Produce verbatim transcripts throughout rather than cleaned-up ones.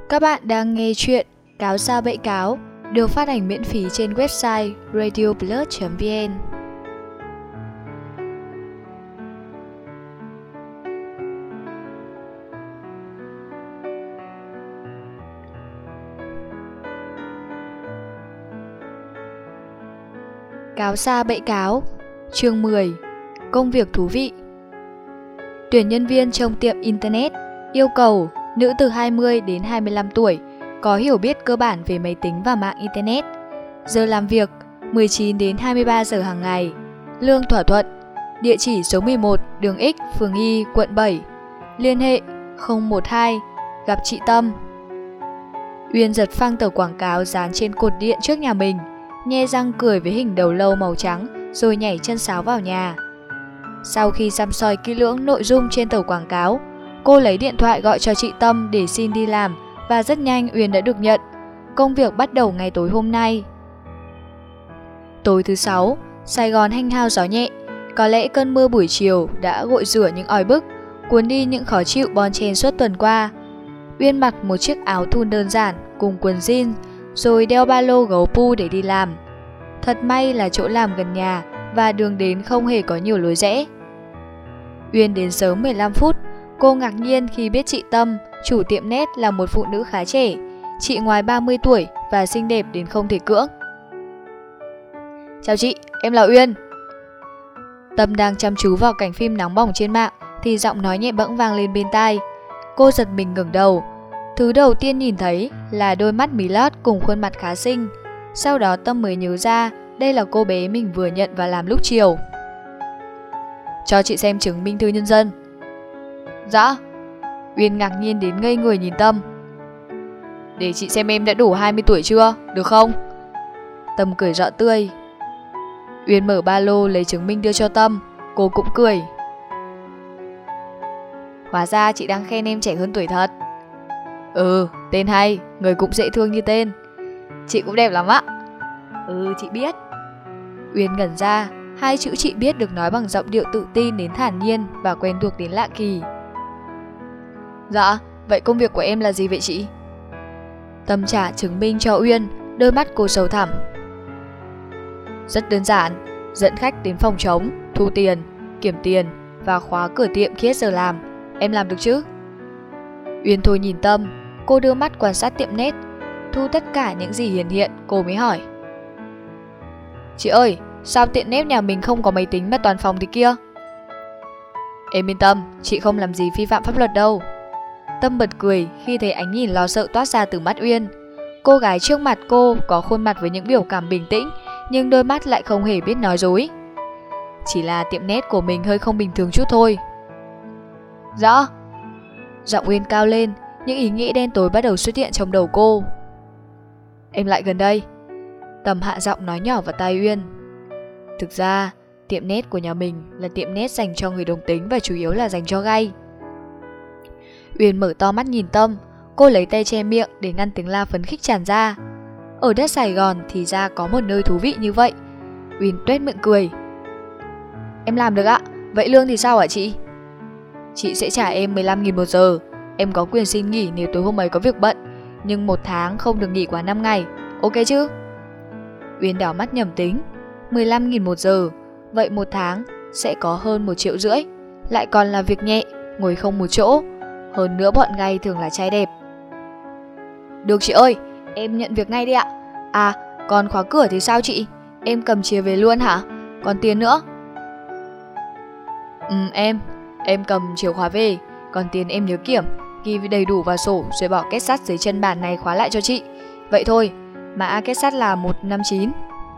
Các bạn đang nghe chuyện Cáo Sao Bẫy Cáo được phát hành miễn phí trên website radio plus chấm vn. Cáo Sa Bẫy Cáo, chương mười. Công việc thú vị. Tuyển nhân viên trong tiệm Internet. Yêu cầu nữ từ hai mươi đến hai mươi lăm tuổi, có hiểu biết cơ bản về máy tính và mạng Internet. Giờ làm việc mười chín đến hai mươi ba giờ hàng ngày. Lương thỏa thuận. Địa chỉ số mười một đường X, phường Y, quận bảy. Liên hệ không một hai. Gặp chị Tâm. Uyên giật phăng tờ quảng cáo dán trên cột điện trước nhà mình, nhe răng cười với hình đầu lâu màu trắng rồi nhảy chân sáo vào nhà. Sau khi săm soi kỹ lưỡng nội dung trên tờ quảng cáo, cô lấy điện thoại gọi cho chị Tâm để xin đi làm và rất nhanh Uyên đã được nhận. Công việc bắt đầu ngày tối hôm nay. Tối thứ sáu, Sài Gòn hanh hao gió nhẹ. Có lẽ cơn mưa buổi chiều đã gội rửa những oi bức, cuốn đi những khó chịu bon chen suốt tuần qua. Uyên mặc một chiếc áo thun đơn giản cùng quần jean, rồi đeo ba lô gấu pu để đi làm. Thật may là chỗ làm gần nhà và đường đến không hề có nhiều lối rẽ. Uyên đến sớm mười lăm phút. Cô ngạc nhiên khi biết chị Tâm, chủ tiệm net, là một phụ nữ khá trẻ, chị ngoài ba mươi tuổi và xinh đẹp đến không thể cưỡng. Chào chị, em là Uyên. Tâm đang chăm chú vào cảnh phim nóng bỏng trên mạng thì giọng nói nhẹ bẫng vang lên bên tai. Cô giật mình ngẩng đầu. Thứ đầu tiên nhìn thấy là đôi mắt mí lót cùng khuôn mặt khá xinh. Sau đó Tâm mới nhớ ra đây là cô bé mình vừa nhận và làm lúc chiều. Cho chị xem chứng minh thư nhân dân. Dạ. Uyên ngạc nhiên đến ngây người nhìn Tâm. Để chị xem em đã đủ hai mươi tuổi chưa, được không? Tâm cười rạng tươi. Uyên mở ba lô lấy chứng minh đưa cho Tâm. Cô cũng cười. Hóa ra chị đang khen em trẻ hơn tuổi thật. Ừ, tên hay, người cũng dễ thương như tên. Chị cũng đẹp lắm ạ. Ừ, chị biết. Uyên ngẩn ra, hai chữ chị biết được nói bằng giọng điệu tự tin đến thản nhiên và quen thuộc đến lạ kỳ. Dạ, vậy công việc của em là gì vậy chị? Tâm trả chứng minh cho Uyên, đôi mắt cô sâu thẳm. Rất đơn giản, dẫn khách đến phòng trống, thu tiền, kiểm tiền và khóa cửa tiệm khi hết giờ làm. Em làm được chứ? Uyên thôi nhìn Tâm, cô đưa mắt quan sát tiệm net, thu tất cả những gì hiển hiện, cô mới hỏi. Chị ơi, sao tiệm net nhà mình không có máy tính mà toàn phòng thế kia? Em yên tâm, chị không làm gì vi phạm pháp luật đâu. Tâm bật cười khi thấy ánh nhìn lo sợ toát ra từ mắt Uyên. Cô gái trước mặt cô có khuôn mặt với những biểu cảm bình tĩnh, nhưng đôi mắt lại không hề biết nói dối. Chỉ là tiệm net của mình hơi không bình thường chút thôi. Rõ. Giọng Uyên cao lên, những ý nghĩ đen tối bắt đầu xuất hiện trong đầu cô. Em lại gần đây. Tâm hạ giọng nói nhỏ vào tai Uyên. Thực ra, tiệm net của nhà mình là tiệm net dành cho người đồng tính và chủ yếu là dành cho gay. Uyên mở to mắt nhìn Tâm, cô lấy tay che miệng để ngăn tiếng la phấn khích tràn ra. Ở đất Sài Gòn thì ra có một nơi thú vị như vậy. Uyên tuét miệng cười. Em làm được ạ, vậy lương thì sao hả chị? Chị sẽ trả em mười lăm nghìn một giờ. Em có quyền xin nghỉ nếu tối hôm ấy có việc bận, nhưng một tháng không được nghỉ quá năm ngày, ok chứ? Uyên đảo mắt nhầm tính. Mười lăm nghìn một giờ, vậy một tháng sẽ có hơn một triệu rưỡi. Lại còn là việc nhẹ, ngồi không một chỗ. Hơn nữa bọn gay thường là trai đẹp. Được chị ơi, em nhận việc ngay đi ạ. À, còn khóa cửa thì sao chị? Em cầm chìa về luôn hả? Còn tiền nữa? Ừ em, em cầm chìa khóa về. Còn tiền em nhớ kiểm, ghi đầy đủ vào sổ rồi bỏ két sắt dưới chân bàn này khóa lại cho chị. Vậy thôi, mã két sắt là một năm chín.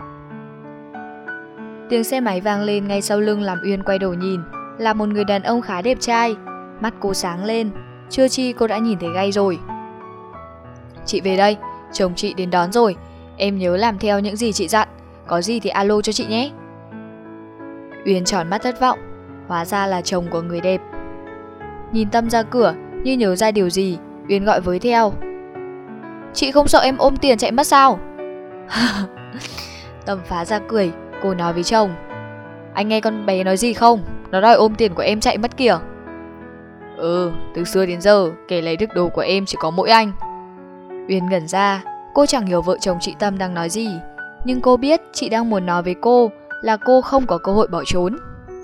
Tiếng xe máy vang lên ngay sau lưng làm Uyên quay đầu nhìn. Là một người đàn ông khá đẹp trai. Mắt cô sáng lên, chưa chi cô đã nhìn thấy gay rồi. Chị về đây, chồng chị đến đón rồi. Em nhớ làm theo những gì chị dặn. Có gì thì alo cho chị nhé. Uyên tròn mắt thất vọng. Hóa ra là chồng của người đẹp. Nhìn Tâm ra cửa, như nhớ ra điều gì, Uyên gọi với theo. Chị không sợ em ôm tiền chạy mất sao? Tâm phá ra cười, cô nói với chồng. Anh nghe con bé nói gì không? Nó đòi ôm tiền của em chạy mất kìa. Ừ, từ xưa đến giờ kẻ lấy được đồ của em chỉ có mỗi anh. Uyên ngẩn ra, cô chẳng hiểu vợ chồng chị Tâm đang nói gì, nhưng cô biết chị đang muốn nói với cô là cô không có cơ hội bỏ trốn.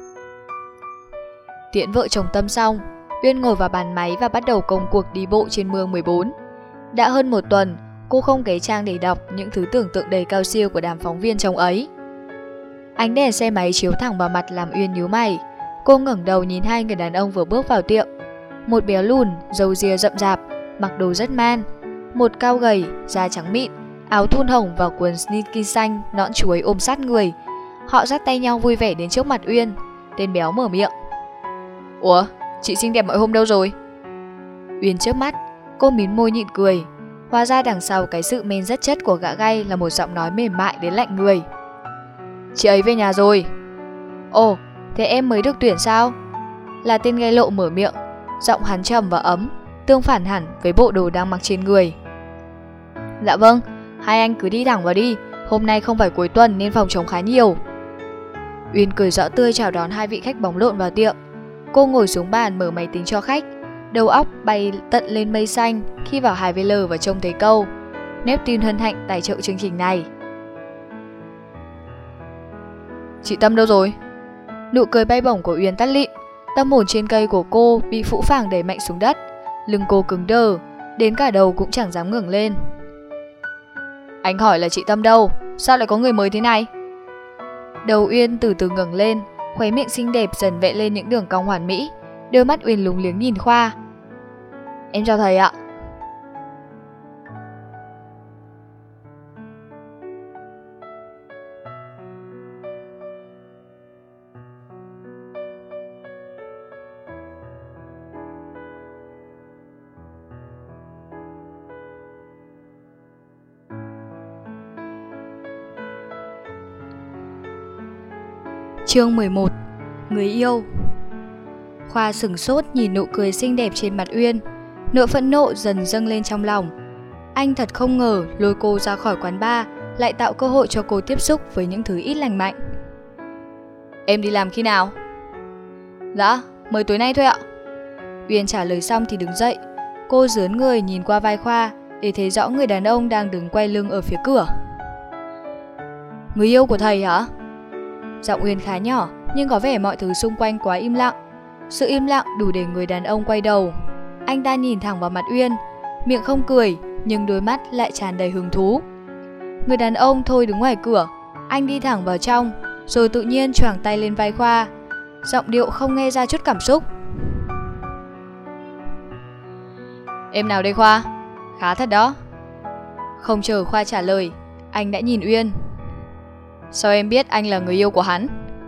Tiễn vợ chồng Tâm xong, Uyên ngồi vào bàn máy và bắt đầu công cuộc đi bộ trên mương mười bốn. Đã hơn một tuần, cô không ghé trang để đọc những thứ tưởng tượng đầy cao siêu của đám phóng viên trong ấy. Ánh đèn xe máy chiếu thẳng vào mặt làm Uyên nhíu mày. Cô ngẩng đầu nhìn hai người đàn ông vừa bước vào tiệm. Một béo lùn, râu ria rậm rạp, mặc đồ rất man. Một cao gầy, da trắng mịn, áo thun hồng và quần sneaky xanh, nõn chuối ôm sát người. Họ dắt tay nhau vui vẻ đến trước mặt Uyên. Tên béo mở miệng. Ủa, chị xinh đẹp mọi hôm đâu rồi? Uyên chớp mắt, cô mím môi nhịn cười. Hóa ra đằng sau cái sự men rất chất của gã gay là một giọng nói mềm mại đến lạnh người. Chị ấy về nhà rồi. Ồ, thế em mới được tuyển sao? Là tên gay lộ mở miệng. Giọng hắn trầm và ấm, tương phản hẳn với bộ đồ đang mặc trên người. Dạ vâng, hai anh cứ đi thẳng vào đi. Hôm nay không phải cuối tuần nên phòng trống khá nhiều. Uyên cười rõ tươi chào đón hai vị khách bóng lộn vào tiệm. Cô ngồi xuống bàn mở máy tính cho khách. Đầu óc bay tận lên mây xanh khi vào hai vê lờ và trông thấy câu Neptune hân hạnh tài trợ chương trình này. Chị Tâm đâu rồi? Nụ cười bay bổng của Uyên tắt lịm. Tâm hồn trên cây của cô bị phũ phàng đẩy mạnh xuống đất. Lưng cô cứng đờ, đến cả đầu cũng chẳng dám ngẩng lên. Anh hỏi là chị Tâm đâu? Sao lại có người mới thế này? Đầu Uyên từ từ ngẩng lên, khóe miệng xinh đẹp dần vẽ lên những đường cong hoàn mỹ. Đôi mắt Uyên lúng liếng nhìn Khoa. Em chào thầy ạ. Chương mười một. Người yêu. Khoa sửng sốt nhìn nụ cười xinh đẹp trên mặt Uyên. Nỗi phẫn nộ dần dâng lên trong lòng. Anh thật không ngờ lôi cô ra khỏi quán bar lại tạo cơ hội cho cô tiếp xúc với những thứ ít lành mạnh. Em đi làm khi nào? Dạ, mới tối nay thôi ạ. Uyên trả lời xong thì đứng dậy. Cô dướn người nhìn qua vai Khoa để thấy rõ người đàn ông đang đứng quay lưng ở phía cửa. Người yêu của thầy hả? Giọng Uyên khá nhỏ, nhưng có vẻ mọi thứ xung quanh quá im lặng. Sự im lặng đủ để người đàn ông quay đầu. Anh ta nhìn thẳng vào mặt Uyên, miệng không cười, nhưng đôi mắt lại tràn đầy hứng thú. Người đàn ông thôi đứng ngoài cửa, anh đi thẳng vào trong, rồi tự nhiên choàng tay lên vai Khoa. Giọng điệu không nghe ra chút cảm xúc. Em nào đây Khoa? Khá thật đó. Không chờ Khoa trả lời, anh đã nhìn Uyên. Sao em biết anh là người yêu của hắn?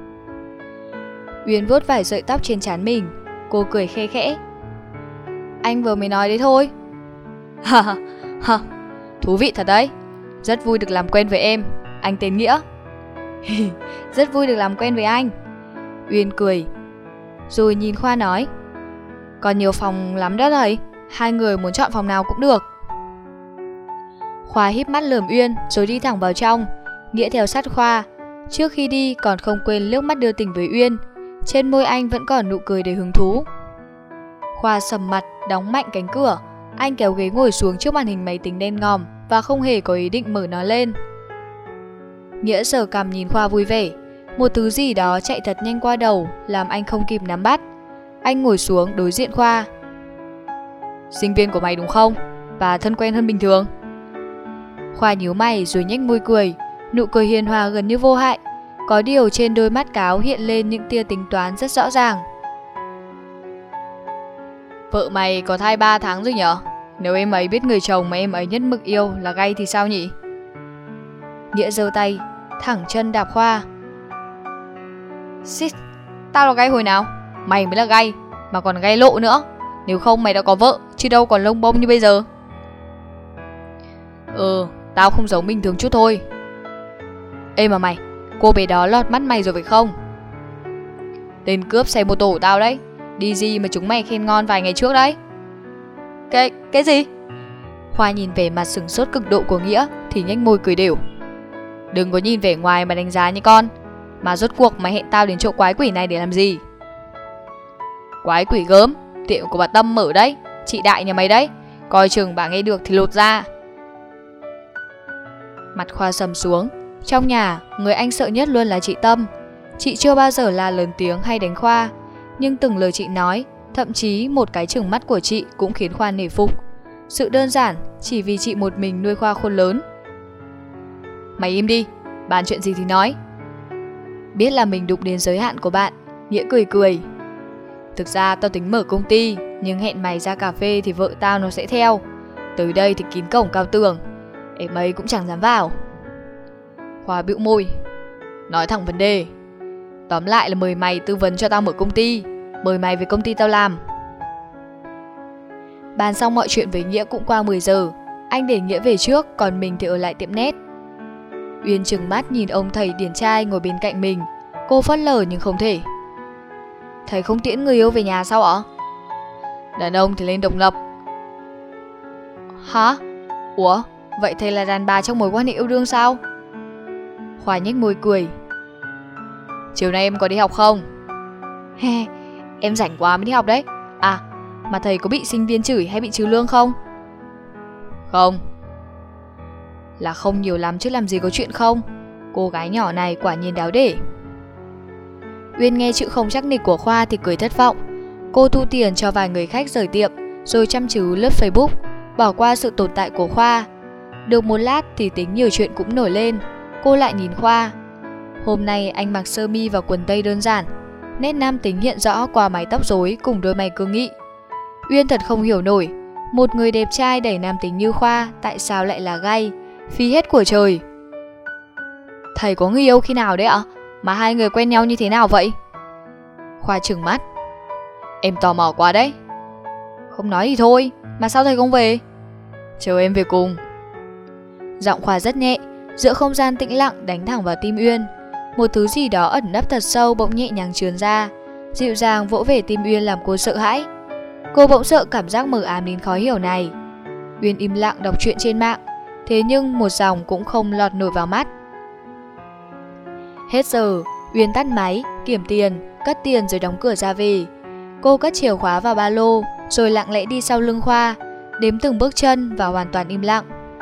Uyên vuốt vài sợi tóc trên trán mình. Cô cười khe khẽ. Anh vừa mới nói đấy thôi. Ha ha ha, thú vị thật đấy. Rất vui được làm quen với em. Anh tên Nghĩa. Rất vui được làm quen với anh. Uyên cười, rồi nhìn Khoa nói. Còn nhiều phòng lắm đó thầy. Hai người muốn chọn phòng nào cũng được. Khoa híp mắt lườm Uyên rồi đi thẳng vào trong. Nghĩa theo sát Khoa. Trước khi đi còn không quên liếc mắt đưa tình với Uyên. Trên môi anh vẫn còn nụ cười đầy hứng thú. Khoa sầm mặt, đóng mạnh cánh cửa. Anh kéo ghế ngồi xuống trước màn hình máy tính đen ngòm và không hề có ý định mở nó lên. Nghĩa sờ cằm nhìn Khoa vui vẻ. Một thứ gì đó chạy thật nhanh qua đầu, làm anh không kịp nắm bắt. Anh ngồi xuống đối diện Khoa. Sinh viên của mày đúng không? Và thân quen hơn bình thường. Khoa nhíu mày rồi nhếch môi cười. Nụ cười hiền hòa gần như vô hại. Có điều trên đôi mắt cáo hiện lên những tia tính toán rất rõ ràng. Vợ mày có thai ba tháng rồi nhở? Nếu em ấy biết người chồng mà em ấy nhất mực yêu là gay thì sao nhỉ? Nghĩa giơ tay, thẳng chân đạp Khoa. Xít, tao là gay hồi nào? Mày mới là gay, mà còn gay lộ nữa. Nếu không mày đã có vợ, chứ đâu còn lông bông như bây giờ. Ừ, tao không giống bình thường chút thôi. Ê mà mày, cô bé đó lọt mắt mày rồi phải không? Tên cướp xe mô tô của tao đấy. Đi gì mà chúng mày khen ngon vài ngày trước đấy. Cái, cái gì? Khoa nhìn vẻ mặt sửng sốt cực độ của Nghĩa thì nhếch môi cười đều. Đừng có nhìn vẻ ngoài mà đánh giá như con. Mà rốt cuộc mày hẹn tao đến chỗ quái quỷ này để làm gì? Quái quỷ gớm, tiệm của bà Tâm mở đấy. Chị đại nhà mày đấy. Coi chừng bà nghe được thì lột ra. Mặt Khoa sầm xuống. Trong nhà, người anh sợ nhất luôn là chị Tâm. Chị chưa bao giờ la lớn tiếng hay đánh Khoa, nhưng từng lời chị nói, thậm chí một cái chừng mắt của chị cũng khiến Khoa nể phục. Sự đơn giản chỉ vì chị một mình nuôi Khoa khôn lớn. Mày im đi, bàn chuyện gì thì nói. Biết là mình đụng đến giới hạn của bạn, Nghĩa cười cười. Thực ra tao tính mở công ty, nhưng hẹn mày ra cà phê thì vợ tao nó sẽ theo. Tới đây thì kín cổng cao tường, em ấy cũng chẳng dám vào. Khoa bĩu môi. Nói thẳng vấn đề. Tóm lại là mời mày tư vấn cho tao mở công ty, mời mày về công ty tao làm. Bàn xong mọi chuyện với Nghĩa cũng qua mười giờ. Anh để Nghĩa về trước, còn mình thì ở lại tiệm nét. Uyên trừng mắt nhìn ông thầy điển trai ngồi bên cạnh mình. Cô phớt lờ nhưng không thể. Thầy không tiễn người yêu về nhà sao ạ? Đàn ông thì lên độc lập. Hả? Ủa? Vậy thầy là đàn bà trong mối quan hệ yêu đương sao? Khoa nhếch môi cười. Chiều nay em có đi học không? He, em rảnh quá mới đi học đấy. À, mà thầy có bị sinh viên chửi hay bị trừ lương không? Không. Là không nhiều lắm chứ làm gì có chuyện không. Cô gái nhỏ này quả nhiên đáo để. Uyên nghe chữ không chắc nịch của Khoa thì cười thất vọng. Cô thu tiền cho vài người khách rời tiệm, rồi chăm chú lướt Facebook, bỏ qua sự tồn tại của Khoa. Được một lát thì tính nhiều chuyện cũng nổi lên. Cô lại nhìn Khoa. Hôm nay anh mặc sơ mi và quần tây đơn giản, nét nam tính hiện rõ qua mái tóc rối cùng đôi mày cương nghị. Uyên thật không hiểu nổi, một người đẹp trai đầy nam tính như Khoa tại sao lại là gay, phí hết của trời. Thầy có người yêu khi nào đấy ạ? Mà hai người quen nhau như thế nào vậy? Khoa trừng mắt. Em tò mò quá đấy. Không nói thì thôi, mà sao thầy không về? Chờ em về cùng. Giọng Khoa rất nhẹ, giữa không gian tĩnh lặng đánh thẳng vào tim Uyên. Một thứ gì đó ẩn nấp thật sâu bỗng nhẹ nhàng trườn ra, dịu dàng vỗ về tim Uyên làm cô sợ hãi. Cô bỗng sợ cảm giác mờ ám đến khó hiểu này. Uyên im lặng đọc truyện trên mạng, thế nhưng một dòng cũng không lọt nổi vào mắt. Hết giờ, Uyên tắt máy, kiểm tiền, cất tiền rồi đóng cửa ra về. Cô cất chìa khóa vào ba lô, rồi lặng lẽ đi sau lưng Khoa, đếm từng bước chân và hoàn toàn im lặng.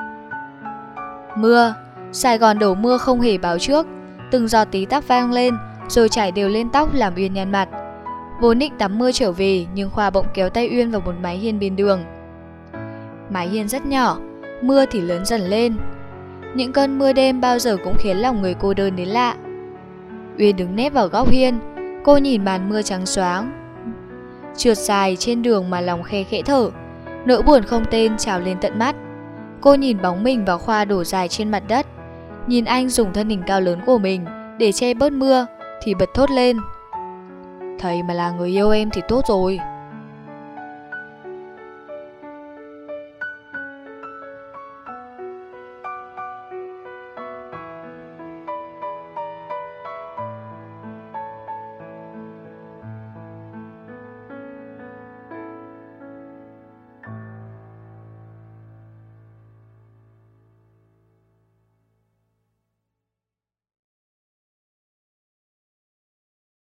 Mưa, Sài Gòn đổ mưa không hề báo trước, từng giọt tí tắc vang lên, rồi chảy đều lên tóc làm Uyên nhăn mặt. Vốn định tắm mưa trở về, nhưng Khoa bỗng kéo tay Uyên vào một mái hiên bên đường. Mái hiên rất nhỏ, mưa thì lớn dần lên. Những cơn mưa đêm bao giờ cũng khiến lòng người cô đơn đến lạ. Uyên đứng nép vào góc hiên, cô nhìn màn mưa trắng xoáng trượt dài trên đường mà lòng khe khẽ thở, nỗi buồn không tên trào lên tận mắt. Cô nhìn bóng mình và Khoa đổ dài trên mặt đất, nhìn anh dùng thân hình cao lớn của mình để che bớt mưa thì bật thốt lên. Thầy mà là người yêu em thì tốt rồi.